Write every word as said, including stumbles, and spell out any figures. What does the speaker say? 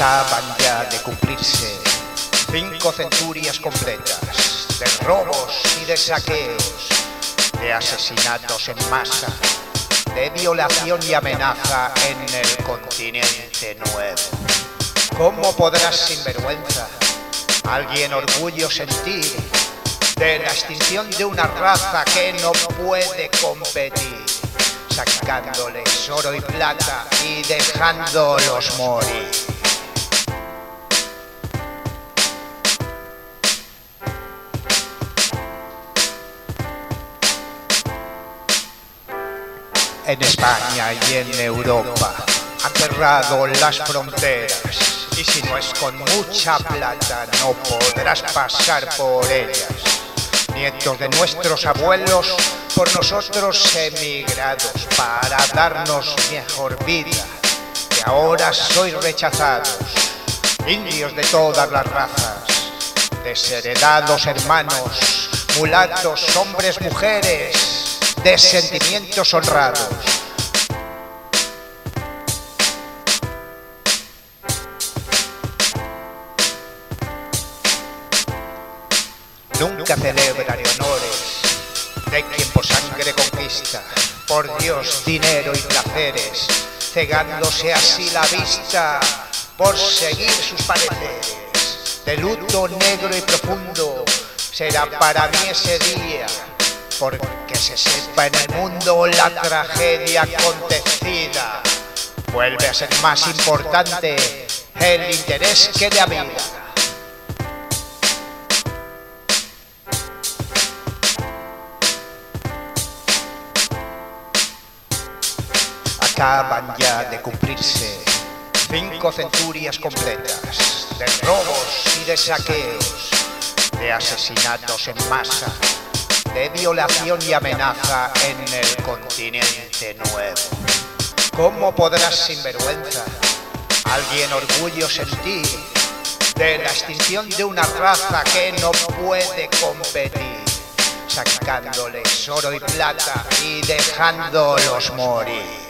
Acaban ya de cumplirse cinco centurias completas de robos y de saqueos, de asesinatos en masa, de violación y amenaza en el continente nuevo. ¿Cómo podrás, sinvergüenza, alguien orgullo sentir de la extinción de una raza que no puede competir, sacándoles oro y plata y dejándolos morir? En España y en Europa han cerrado las fronteras, y si no es con mucha plata no podrás pasar por ellas. Nietos de nuestros abuelos, por nosotros emigrados para darnos mejor vida, que ahora sois rechazados, indios de todas las razas, desheredados hermanos, mulatos, hombres, mujeres, de sentimientos honrados. Nunca celebraré honores de quien por sangre conquista, por Dios, dinero y placeres, cegándose así la vista por seguir sus pareceres. De luto negro y profundo será para mí ese día, porque se sepa en el mundo la tragedia acontecida. Vuelve a ser más importante el interés que la vida. Acaban ya de cumplirse cinco centurias completas de robos y de saqueos, de asesinatos en masa, de violación y amenaza en el continente nuevo. ¿Cómo podrás, sinvergüenza, alguien orgullo sentir de la extinción de una raza que no puede competir, sacándoles oro y plata y dejándolos morir?